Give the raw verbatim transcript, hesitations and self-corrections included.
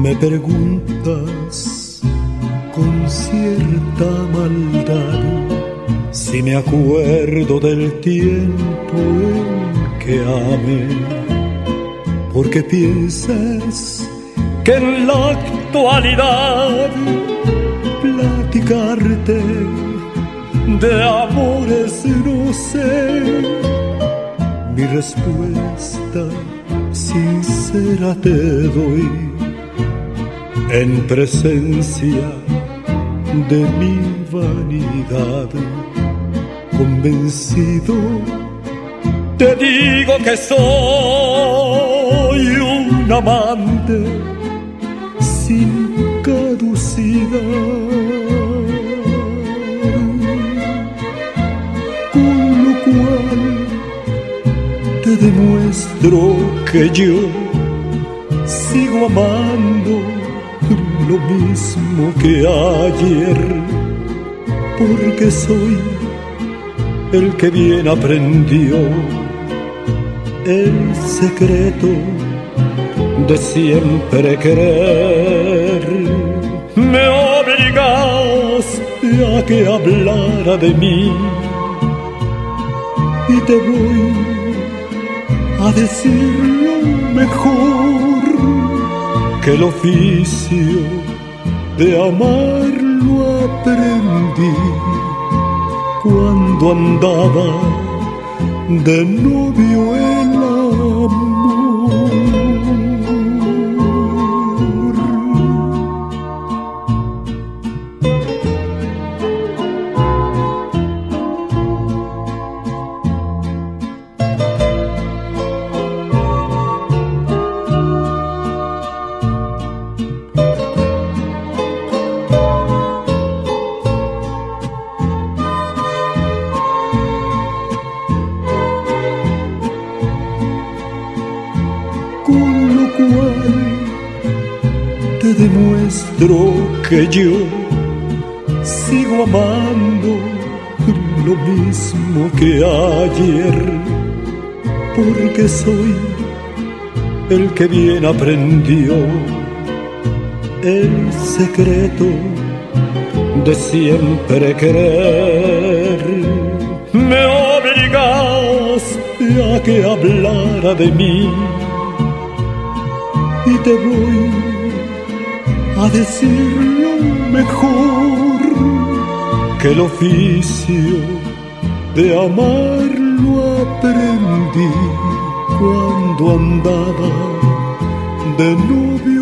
Me preguntas con cierta maldad si me acuerdo del tiempo en que amé, porque piensas que en la actualidad platicarte de amores no sé. Mi respuesta sincera te doy en presencia de mi vanidad. Convencido te digo que soy un amante sin caducidad, con lo cual te demuestro que yo sigo amando lo mismo que ayer, porque soy el que bien aprendió el secreto de siempre querer. Me obligaste a que hablara de mí y te voy a decir lo mejor, que el oficio de amar lo aprendí cuando andaba de novio el amor. Con lo cual te demuestro que yo sigo amando lo mismo que ayer, porque soy el que bien aprendió el secreto de siempre querer. Me obligaste a que hablara de mí y te voy a decir lo mejor, que el oficio de amar lo aprendí cuando andaba de novio